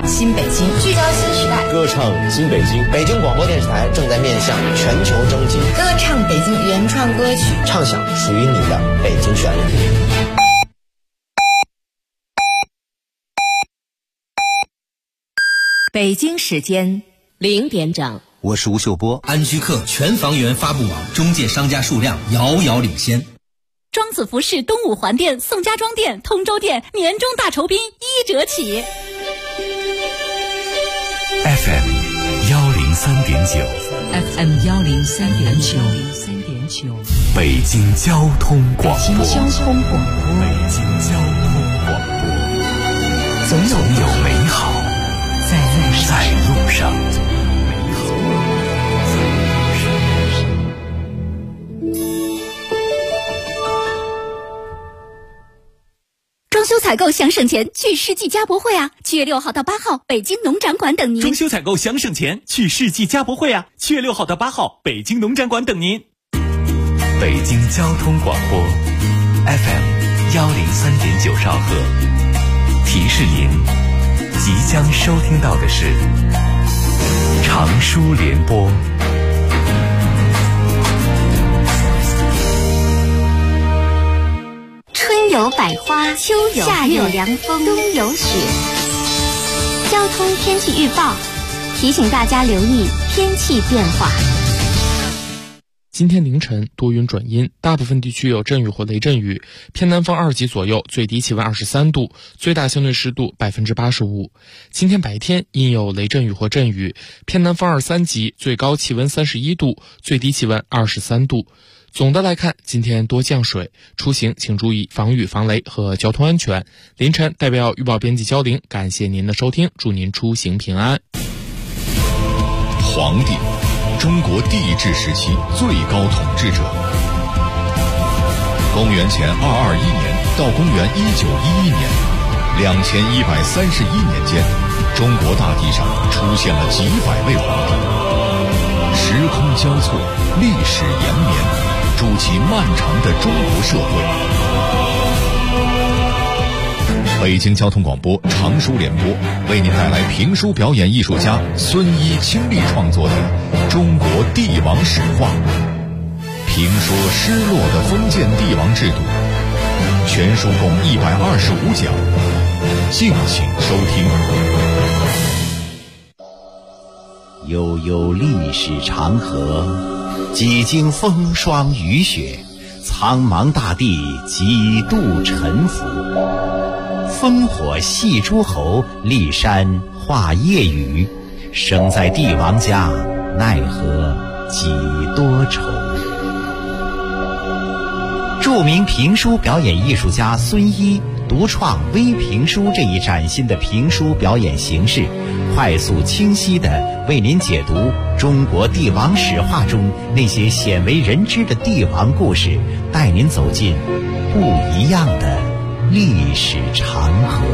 新北京， 聚焦新时代， 歌唱新北京。 北京广播电视台正在面向全球征集， 歌唱北京原创歌曲， 唱响属于你的北京旋律。 北京时间0点整， 我是吴秀波。 安居客全房源发布网中介商家数量遥遥领先。 庄子服饰东五环店、宋家庄店、通州店年终大酬宾1折起。 FM 103.9 FM 103.9 北京交通广播。 北京交通广播，总有美好在路上。 装修采购想省钱，去世纪家博会啊！7月6号到8号，北京农展馆等您。 装修采购想省钱，去世纪家博会啊！7月6号到8号，北京农展馆等您。 北京交通广播 FM 103.9兆赫，提示您即将收听到的是长舒联播。 春有百花，秋有夏有凉风，冬有雪。交通天气预报提醒大家留意天气变化。 今天凌晨多云转阴，大部分地区有阵雨或雷阵雨，偏南风2级左右，最低气温23度，最大相对湿度85%。今天白天阴有雷阵雨或阵雨，偏南风2、3级，最高气温31度，最低气温23度。总的来看，今天多降水，出行请注意防雨防雷和交通安全。凌晨代表预报编辑焦玲，感谢您的收听，祝您出行平安。 皇帝，中国帝制时期最高统治者。公元前221年到公元1911年，2131年间，中国大地上出现了几百位皇帝，时空交错，历史延绵，筑起漫长的中国社会。北京交通广播长舒联播为您带来评书表演艺术家孙一倾力创作的《中国帝王史话》，评说失落的封建帝王制度，全书共125讲，敬请收听。 悠悠历史长河，几经风霜雨雪，苍茫大地几度沉浮。烽火戏诸侯，骊山画夜雨，生在帝王家，奈何几多愁。著名评书表演艺术家孙一独创微评书这一崭新的评书表演形式，快速清晰地为您解读中国帝王史话中那些鲜为人知的帝王故事，带您走进不一样的历史长河。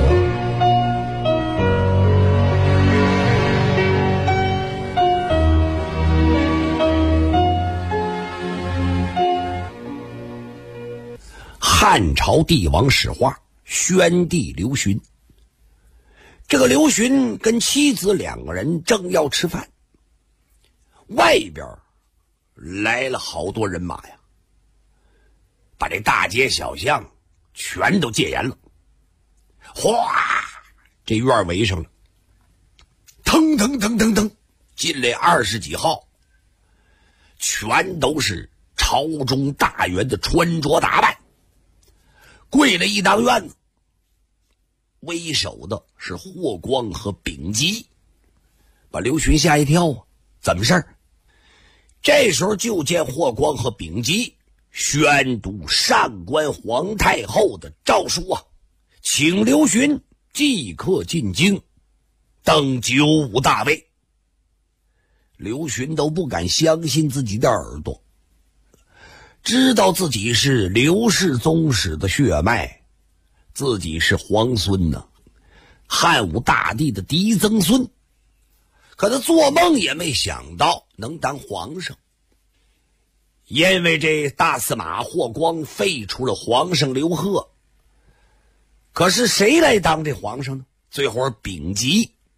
汉朝帝王史话，宣帝刘询。这个刘询跟妻子2个人正要吃饭，外边来了好多人马呀，把这大街小巷全都戒严了。哗，这院围上了，腾腾腾腾腾，进来20几号，全都是朝中大员的穿着打扮，跪了一当院子。为首的是霍光和丙吉，把刘询吓一跳啊！怎么事儿？这时候就见霍光和丙吉宣读上官皇太后的诏书啊，请刘询即刻进京，登95大位。刘询都不敢相信自己的耳朵，知道自己是刘氏宗室的血脉，自己是皇孙呢，汉武大帝的嫡曾孙，可他做梦也没想到能当皇上。因为这大司马霍光废除了皇上刘贺，可是谁来当这皇上呢？最后丙吉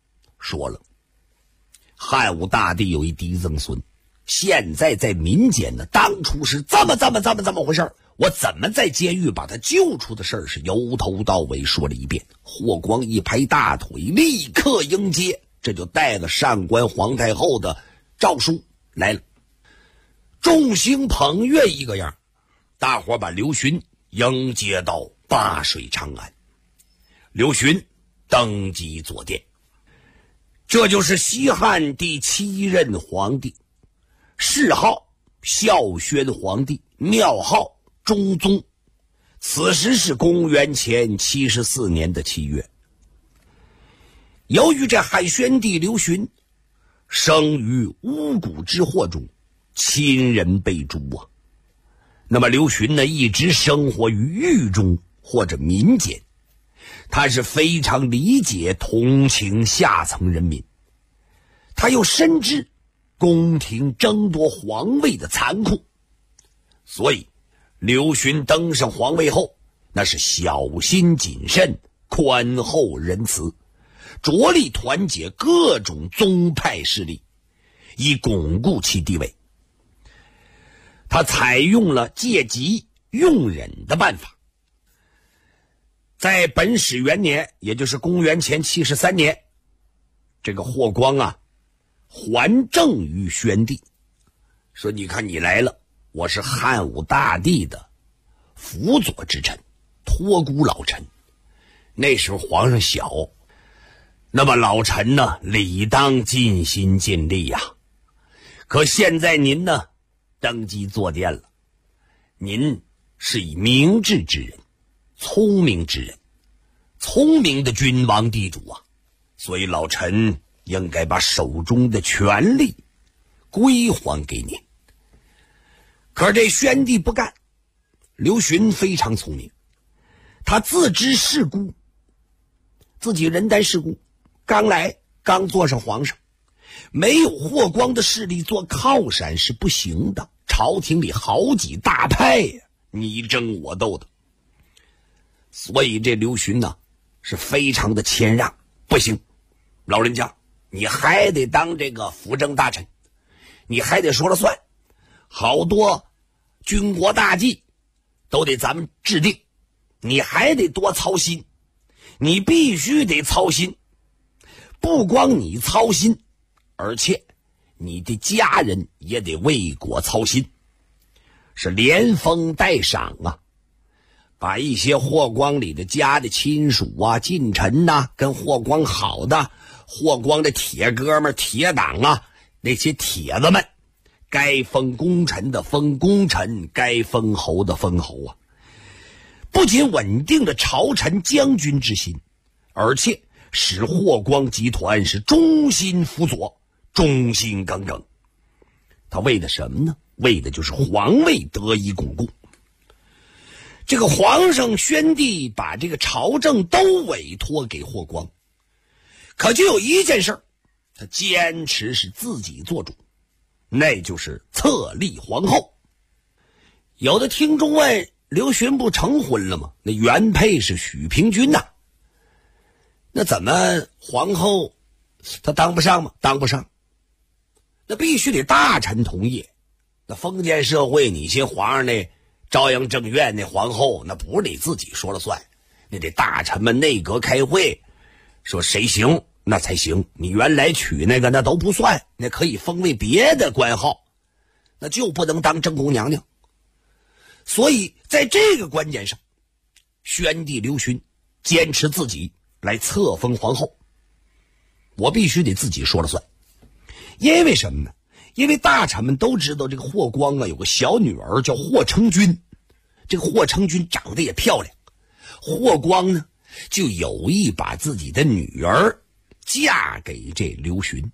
说了，汉武大帝有一嫡曾孙，现在在民间呢，当初是这么回事，我怎么在监狱把他救出的事儿是由头到尾说了一遍。霍光一拍大腿，立刻迎接，这就带了上官皇太后的诏书来了。众星捧月一个样，大伙把刘询迎接到灞水长安。刘询登基坐殿，这就是西汉第7任皇帝，谥号孝宣皇帝，庙号中宗。此时是公元前74年的7月。由于这汉宣帝刘询生于巫蛊之祸中，亲人被诛啊。那么刘询呢，一直生活于狱中或者民间，他是非常理解同情下层人民，他又深知宫廷争夺皇位的残酷，所以刘询登上皇位后，那是小心谨慎，宽厚仁慈，着力团结各种宗派势力，以巩固其地位。他采用了戒急用忍的办法。在本始元年，也就是公元前73年，这个霍光啊还政于宣帝，说你看你来了，我是汉武大帝的辅佐之臣，托孤老臣。那时候皇上小，那么老臣呢理当尽心尽力呀。可现在您呢登基坐殿了，您是以明智之人，聪明之人，聪明的君王地主啊，所以老臣应该把手中的权力归还给您。可是这宣帝不干，刘询非常聪明，他自知世故，自己人单势孤，刚坐上皇上，没有霍光的势力做靠山是不行的。朝廷里好几大派呀，你争我斗的，所以这刘询呢是非常的谦让。不行，老人家你还得当这个辅政大臣，你还得说了算，好多军国大计都得咱们制定，你还得多操心，你必须得操心。不光你操心，而且你的家人也得为国操心，是连封带赏啊，把一些霍光里的家的亲属啊、近臣呐、跟霍光好的霍光的铁哥们、铁党啊，那些铁子们，该封功臣的封功臣，该封侯的封侯啊。不仅稳定了朝臣将军之心，而且使霍光集团是忠心辅佐，忠心耿耿。他为的什么呢？为的就是皇位得以巩固。这个皇上宣帝把这个朝政都委托给霍光，可就有一件事，他坚持是自己做主，那就是册立皇后。有的听众问，刘询不成婚了吗？那原配是许平君呐，那怎么皇后他当不上吗？当不上，那必须得大臣同意。那封建社会，你些皇上那朝阳正院那皇后，那不是你自己说了算，那得大臣们内阁开会，说谁行那才行。你原来娶那个那都不算，那可以封为别的官号，那就不能当正宫娘娘。所以在这个关键上，宣帝刘询坚持自己来册封皇后，我必须得自己说了算。因为什么呢？因为大臣们都知道这个霍光啊有个小女儿叫霍成君，这个霍成君长得也漂亮，霍光呢就有意把自己的女儿嫁给这刘询。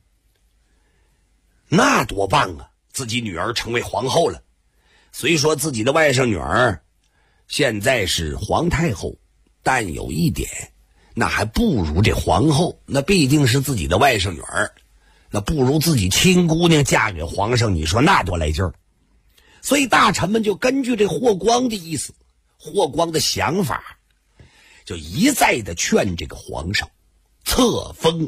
那多棒啊，自己女儿成为皇后了。虽说自己的外甥女儿现在是皇太后，但有一点，那还不如这皇后，那毕竟是自己的外甥女儿，那不如自己亲姑娘嫁给皇上，你说那多来劲儿。所以大臣们就根据这霍光的意思，霍光的想法，就一再的劝这个皇上册封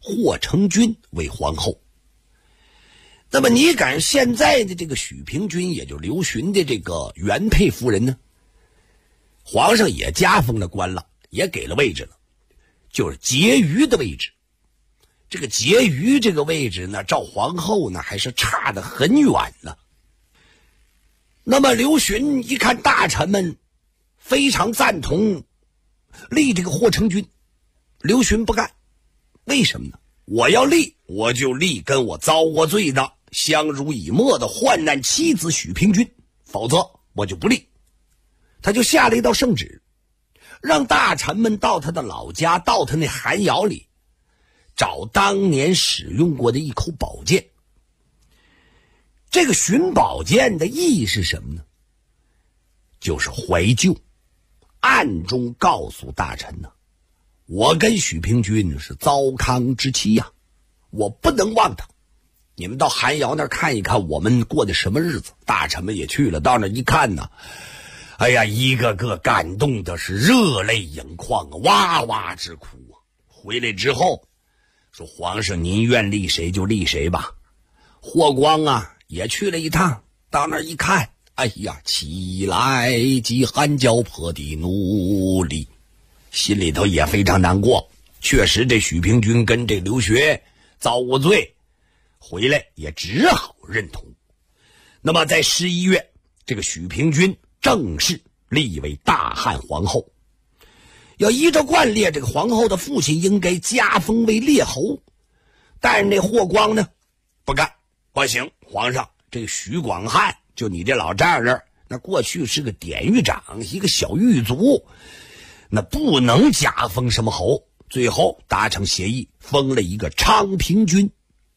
霍成君为皇后。那么你赶现在的这个许平君，也就刘询的这个原配夫人呢，皇上也加封了官了，也给了位置了，就是婕妤的位置。这个婕妤这个位置呢，照皇后呢还是差得很远了。那么刘询一看大臣们非常赞同立这个霍成君，刘询不干。为什么呢？我要立，我就立跟我遭过罪的相濡以沫的患难妻子许平君，否则我就不立。他就下了一道圣旨，让大臣们到他的老家，到他那寒窑里找当年使用过的一口宝剑。这个寻宝剑的意义是什么呢？就是怀旧，暗中告诉大臣呢，我跟许平君是糟糠之妻呀，我不能忘他。你们到寒窑那儿看一看我们过的什么日子。大臣们也去了，到那一看呢，哎呀，一个个感动的是热泪盈眶啊，哇哇直哭啊。回来之后说，皇上您愿立谁就立谁吧。霍光啊也去了一趟，到那儿一看，哎呀，起来即汗交迫的奴隶，心里头也非常难过。确实这许平君跟这刘询遭过罪，回来也只好认同。那么在11月，这个许平君正式立为大汉皇后。要依照惯例，这个皇后的父亲应该加封为列侯，但是那霍光呢不干，不行，皇上，这个许广汉就你这老丈人，那过去是个典狱长，一个小狱卒，那不能加封什么侯。最后达成协议，封了一个昌平君。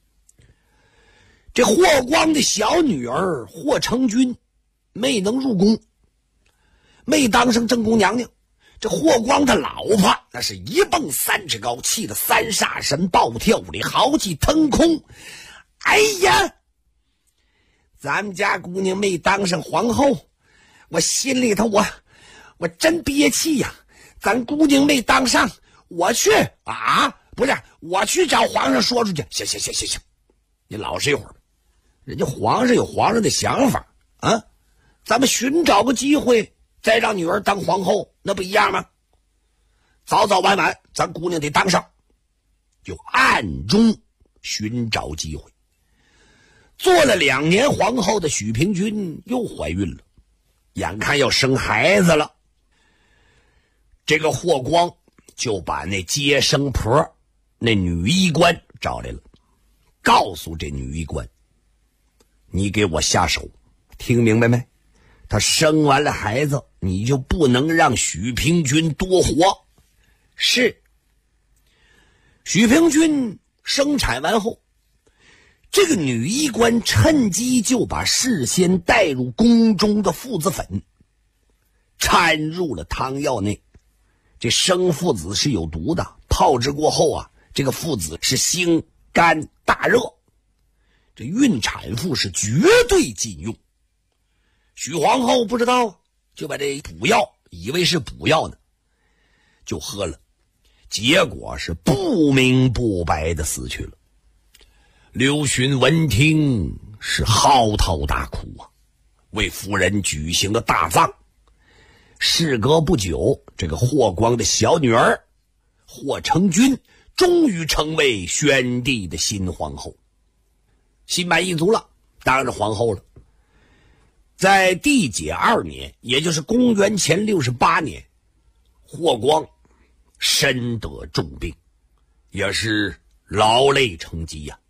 这霍光的小女儿霍成君没能入宫，没当上正宫娘娘。这霍光的老婆那是一蹦3尺高，气得3煞神暴跳里豪气腾空。哎呀，咱们家姑娘没当上皇后，我心里头我真憋气呀。咱姑娘没当上，我去不是，我去找皇上说出去。行，你老实一会儿，人家皇上有皇上的想法啊，咱们寻找个机会再让女儿当皇后，那不一样吗？早早晚晚咱姑娘得当上，就暗中寻找机会。做了2年皇后的许平君又怀孕了，眼看要生孩子了，这个霍光就把那接生婆那女医官找来了，告诉这女医官，你给我下手，听明白没？他生完了孩子，你就不能让许平君多活。是。许平君生产完后，这个女医官趁机就把事先带入宫中的附子粉掺入了汤药内。这生附子是有毒的，泡制过后啊，这个附子是心肝大热，这孕产妇是绝对禁用。许皇后不知道，就把这补药以为是补药呢，就喝了，结果是不明不白的死去了。刘询闻听是嚎啕大哭啊，为夫人举行了大葬。事隔不久，这个霍光的小女儿霍成君终于成为宣帝的新皇后，心满意足了，当上皇后了。在帝解2年，也就是公元前68年，霍光身得重病，也是劳累成疾呀。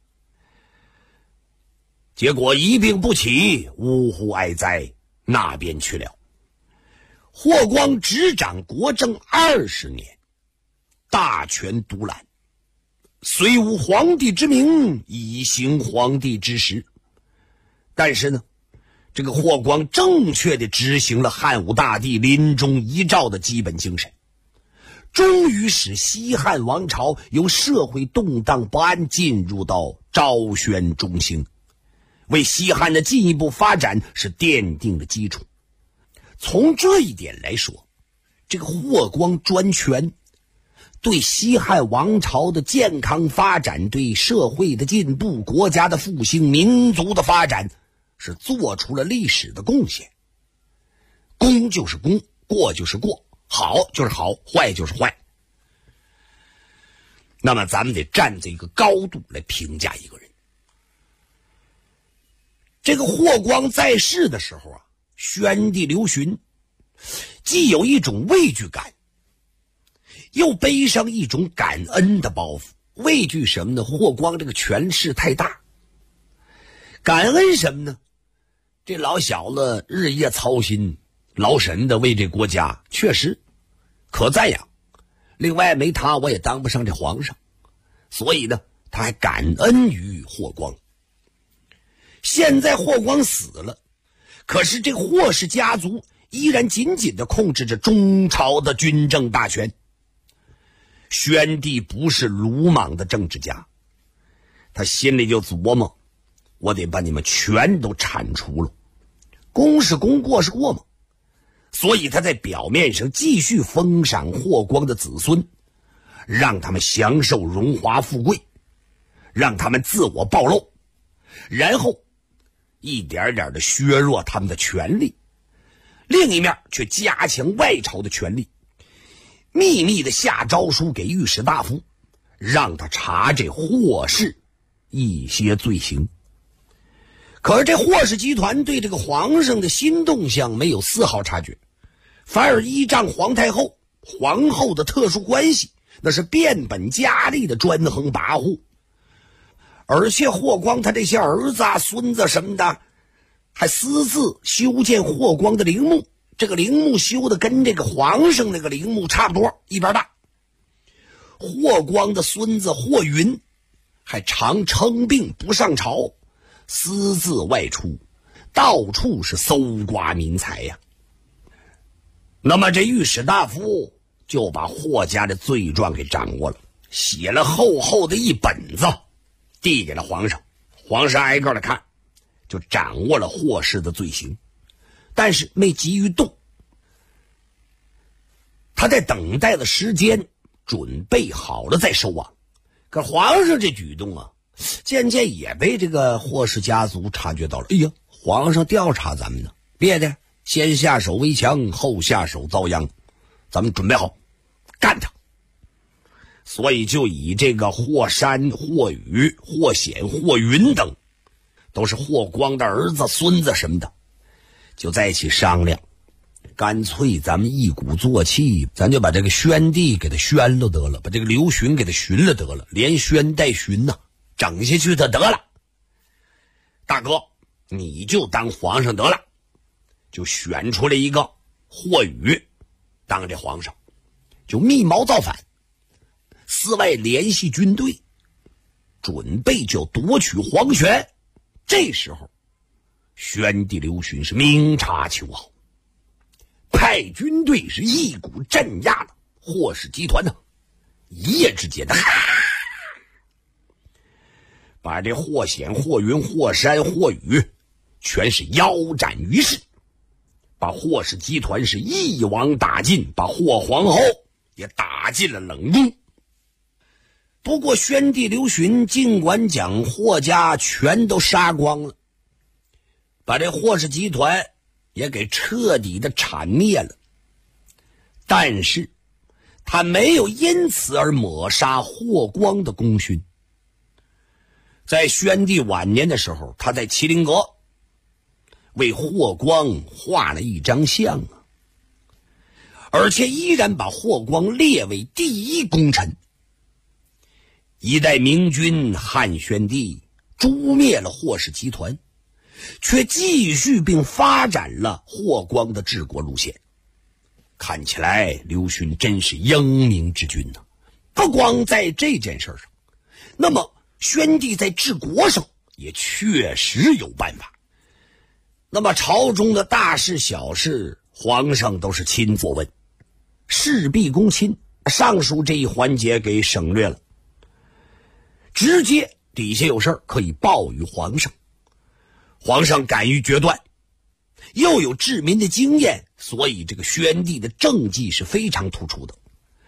结果一病不起，呜呼哀哉，那边去了。霍光执掌国政20年，大权独揽，虽无皇帝之名，以行皇帝之实。但是呢，这个霍光正确地执行了汉武大帝临终遗诏的基本精神，终于使西汉王朝由社会动荡不安进入到昭宣中兴，为西汉的进一步发展是奠定了基础。从这一点来说，这个霍光专权对西汉王朝的健康发展、对社会的进步、国家的复兴、民族的发展是做出了历史的贡献。功就是功，过就是过，好就是好，坏就是坏。那么咱们得站在一个高度来评价一个人。这个霍光在世的时候啊，宣帝刘询既有一种畏惧感，又背上一种感恩的包袱。畏惧什么呢？霍光这个权势太大。感恩什么呢？这老小子日夜操心劳神的为这国家，确实可赞扬。另外没他我也当不上这皇上，所以呢他还感恩于霍光。现在霍光死了，可是这个霍氏家族依然紧紧地控制着中朝的军政大权。宣帝不是鲁莽的政治家，他心里就琢磨，我得把你们全都铲除了。功是功，过是过嘛。所以他在表面上继续封赏霍光的子孙，让他们享受荣华富贵，让他们自我暴露，然后一点点的削弱他们的权力。另一面却加强外朝的权力，秘密的下诏书给御史大夫，让他查这霍氏一些罪行。可是这霍氏集团对这个皇上的新动向没有丝毫察觉，反而依仗皇太后、皇后的特殊关系，那是变本加厉的专横跋扈。而且霍光他这些儿子啊、孙子什么的，还私自修建霍光的陵墓，这个陵墓修的跟这个皇上那个陵墓差不多，一边大。霍光的孙子霍云还常称病不上朝，私自外出，到处是搜刮民财呀。那么这御史大夫就把霍家的罪状给掌握了，写了厚厚的一本子，递给了皇上。皇上挨个的看，就掌握了霍氏的罪行，但是没急于动。他在等待的时间，准备好了再收网。可皇上这举动啊，渐渐也被这个霍氏家族察觉到了。哎呀，皇上调查咱们呢，别的先下手为强，后下手遭殃，咱们准备好干他。所以就以这个霍山、霍宇、霍显、霍云等，都是霍光的儿子、孙子什么的，就在一起商量，干脆咱们一鼓作气，咱就把这个宣帝给他宣了得了，把这个刘询给他询了得了，连宣带询呐，整下去他得了。大哥，你就当皇上得了，就选出来一个霍宇当这皇上，就密谋造反，寺外联系军队，准备就夺取皇权。这时候宣帝刘询是明察秋毫，派军队是一股镇压了霍氏集团呢，一夜之间的把这霍显、霍云、霍山、霍宇全是腰斩于市，把霍氏集团是一网打尽，把霍皇后也打进了冷宫。不过宣帝刘询尽管将霍家全都杀光了，把这霍氏集团也给彻底的铲灭了，但是他没有因此而抹杀霍光的功勋。在宣帝晚年的时候，他在麒麟阁为霍光画了一张像啊，而且依然把霍光列为第一功臣。一代明君汉宣帝诛灭了霍氏集团，却继续并发展了霍光的治国路线。看起来刘询真是英明之君呢。不光在这件事上，那么宣帝在治国上也确实有办法。那么朝中的大事小事，皇上都是亲自问，事必躬亲，上述这一环节给省略了，直接底下有事儿可以报于皇上。皇上敢于决断，又有治民的经验，所以这个宣帝的政绩是非常突出的。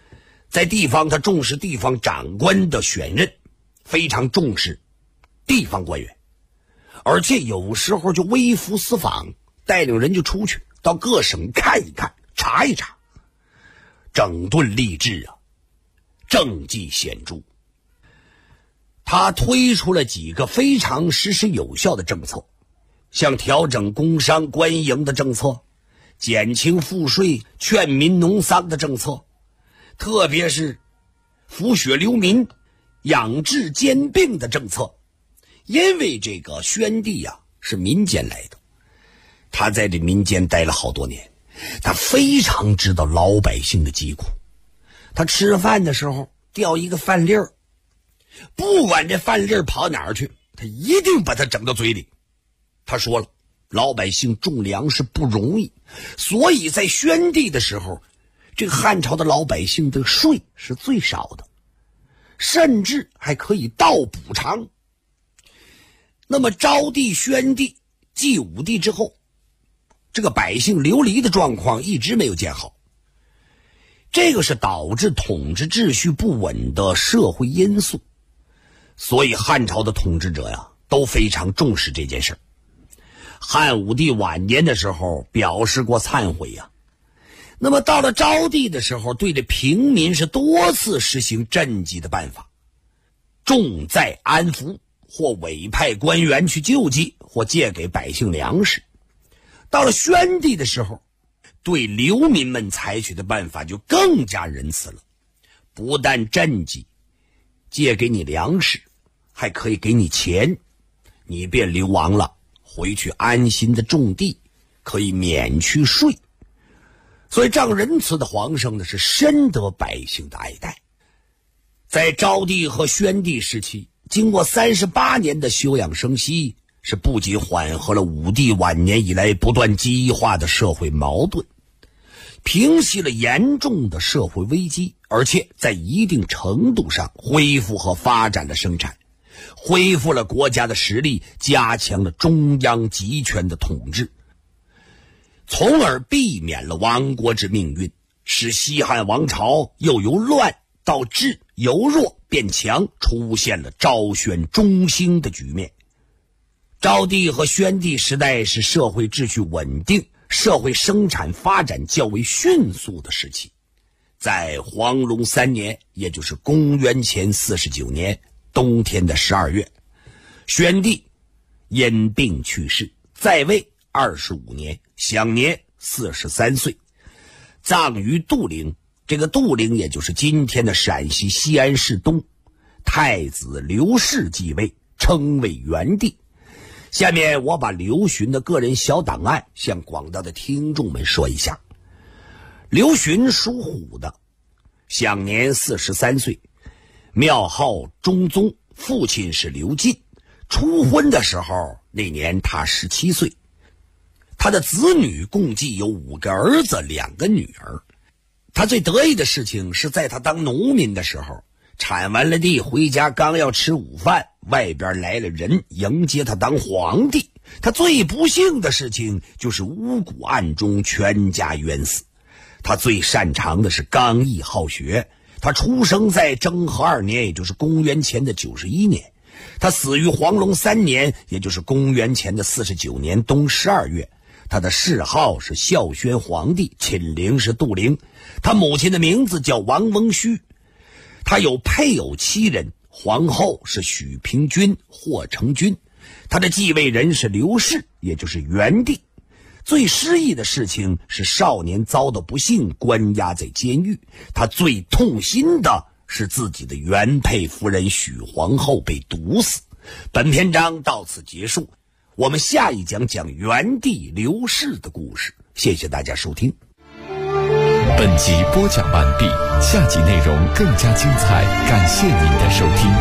在地方他重视地方长官的选任，非常重视地方官员，而且有时候就微服私访，带领人就出去到各省看一看，查一查，整顿吏治啊，政绩显著。他推出了几个非常实施有效的政策，像调整工商官营的政策，减轻赋税、劝民农桑的政策，特别是抚恤流民、养治兼并的政策。因为这个宣帝啊是民间来的，他在这民间待了好多年，他非常知道老百姓的疾苦。他吃饭的时候掉一个饭粒儿，不管这饭粒儿跑哪儿去，他一定把它整到嘴里。他说了，老百姓种粮食不容易，所以在宣帝的时候，这个汉朝的老百姓的税是最少的，甚至还可以倒补偿。那么昭帝、宣帝、继武帝之后，这个百姓流离的状况一直没有见好，这个是导致统治秩序不稳的社会因素。所以汉朝的统治者呀都非常重视这件事。汉武帝晚年的时候表示过忏悔呀，那么到了昭帝的时候，对这平民是多次实行赈济的办法，重在安抚，或委派官员去救济，或借给百姓粮食。到了宣帝的时候，对流民们采取的办法就更加仁慈了，不但赈济，借给你粮食，还可以给你钱，你别流亡了，回去安心的种地，可以免去税。所以这样仁慈的皇上呢，是深得百姓的爱戴。在昭帝和宣帝时期，经过38年的休养生息，是不仅缓和了武帝晚年以来不断激化的社会矛盾，平息了严重的社会危机，而且在一定程度上恢复和发展了生产，恢复了国家的实力，加强了中央集权的统治，从而避免了亡国之命运，使西汉王朝又由乱到治，由弱变强，出现了昭宣中兴的局面。昭帝和宣帝时代是社会秩序稳定、社会生产发展较为迅速的时期。在黄龙3年，也就是公元前49年冬天的12月，宣帝因病去世，在位25年，享年43岁，葬于杜陵。这个杜陵也就是今天的陕西西安市东。太子刘氏继位，称为元帝。下面我把刘询的个人小档案向广大的听众们说一下。刘询属虎的，享年43岁，庙号中宗，父亲是刘进。初婚的时候，那年他17岁。他的子女共计有5个儿子2个女儿。他最得意的事情是在他当农民的时候，产完了地回家刚要吃午饭，外边来了人迎接他当皇帝。他最不幸的事情就是巫蛊案中全家冤死。他最擅长的是刚毅好学。他出生在征和2年，也就是公元前的91年。他死于黄龙3年，也就是公元前的49年冬12月。他的谥号是孝宣皇帝，寝陵是杜陵。他母亲的名字叫王翁须。他有配偶7人，皇后是许平君、霍成君。他的继位人是刘氏，也就是元帝。最失意的事情是少年遭到不幸，关押在监狱。他最痛心的是自己的原配夫人许皇后被毒死。本篇章到此结束，我们下一讲讲元帝刘氏的故事。谢谢大家收听。 本集播讲完毕，下集内容更加精彩，感谢您的收听。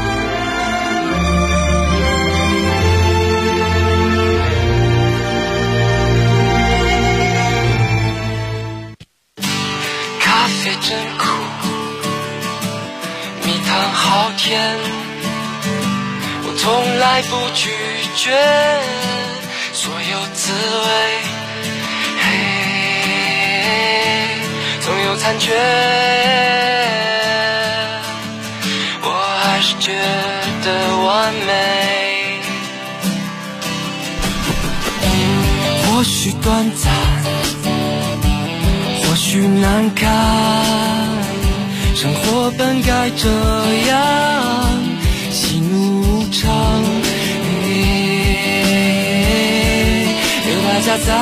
咖啡真苦，蜜糖好甜，我从来不拒绝所有滋味，总有残缺。 是觉得完美。或许短暂，或许难堪，生活本该这样，喜怒无常，有大家在，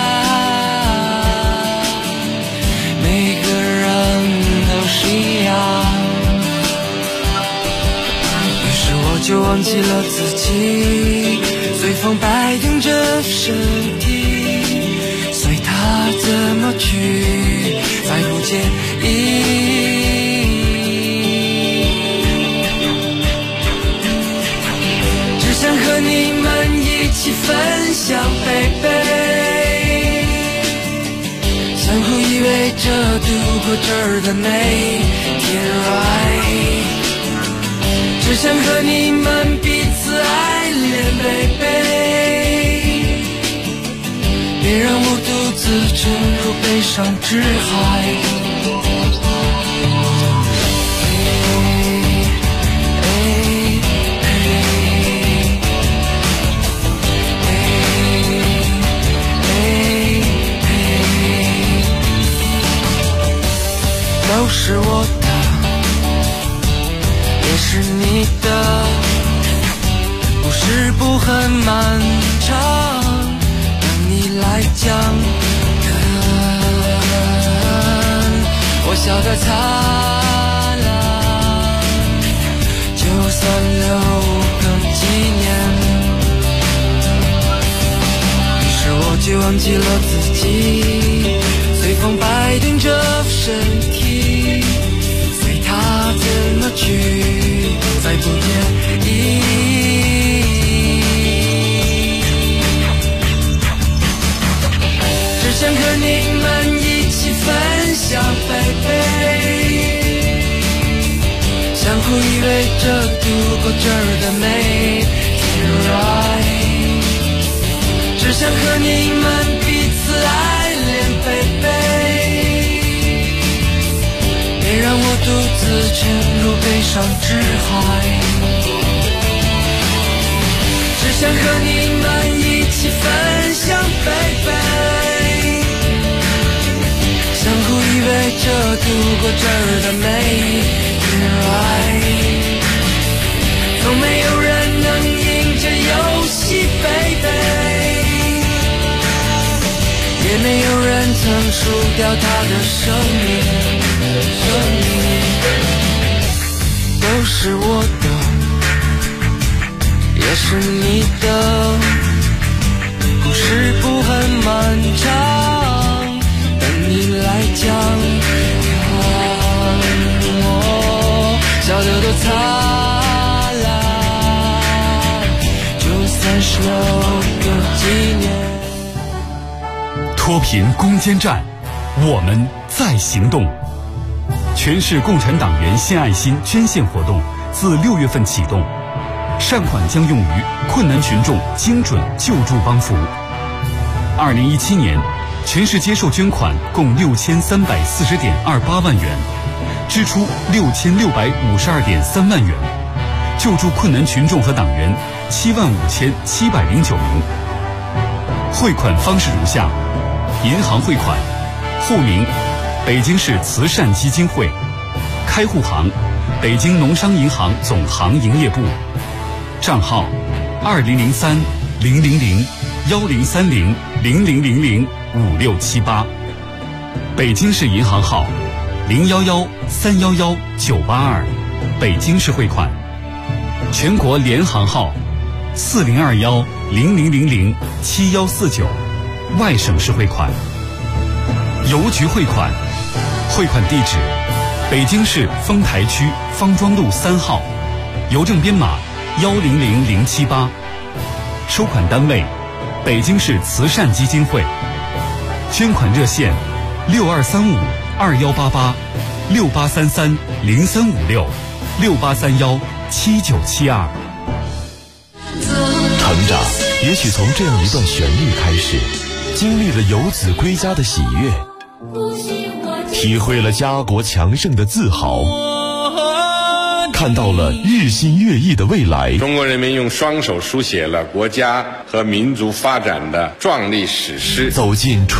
每个人都是一样。于是我就忘记了自己，随风摆动着身体，随它怎么去，再不介意。只想和你们一起分享baby，相互依偎着度过这儿的每天 right， 只想和你们彼此爱恋 baby， 别让我独自沉入悲伤之海。都是我的，也是你的，故事不很漫长，等你来讲。我笑得灿烂，就算留个纪念。于是我就忘记了自己，随风摆动着身体，随它怎么去，再不介意。只想和你们一起分享baby，相互依偎着度过这儿的每天 right， 只想和你们彼此爱恋baby， 别让我独自沉入悲伤之海，只想和你们一起分享baby， 相互依偎着度过这儿的每天 right， 从没有人能赢这游戏 baby，也没有人曾输掉他的生命，都是我的，也是你的，故事不很漫长，等你来讲。看我笑得多灿烂，就算是留个纪念。 脱贫攻坚战，我们在行动。全市共产党员献爱心捐献活动自6月份启动，善款将用于困难群众精准救助帮扶。2017年，全市接受捐款共6340.28万元，支出6652.3万元，救助困难群众和党员75709名。汇款方式如下：银行汇款，户名北京市慈善基金会，开户行北京农商银行总行营业部，账号2030-1030-1030-00005678，北京市银行号011-311-982，北京市汇款，全国联行号4021-0000-7149，外省市汇款，邮局汇款，汇款地址北京市丰台区方庄路3号，邮政编码100078，收款单位北京市慈善基金会，捐款热线6235-2888-6833-0356-6831-7972。 成长也许从这样一段旋律开始，经历了游子归家的喜悦，体会了家国强盛的自豪， 看到了日新月异的未来。 中国人民用双手书写了国家和民族发展的壮丽史诗。 走进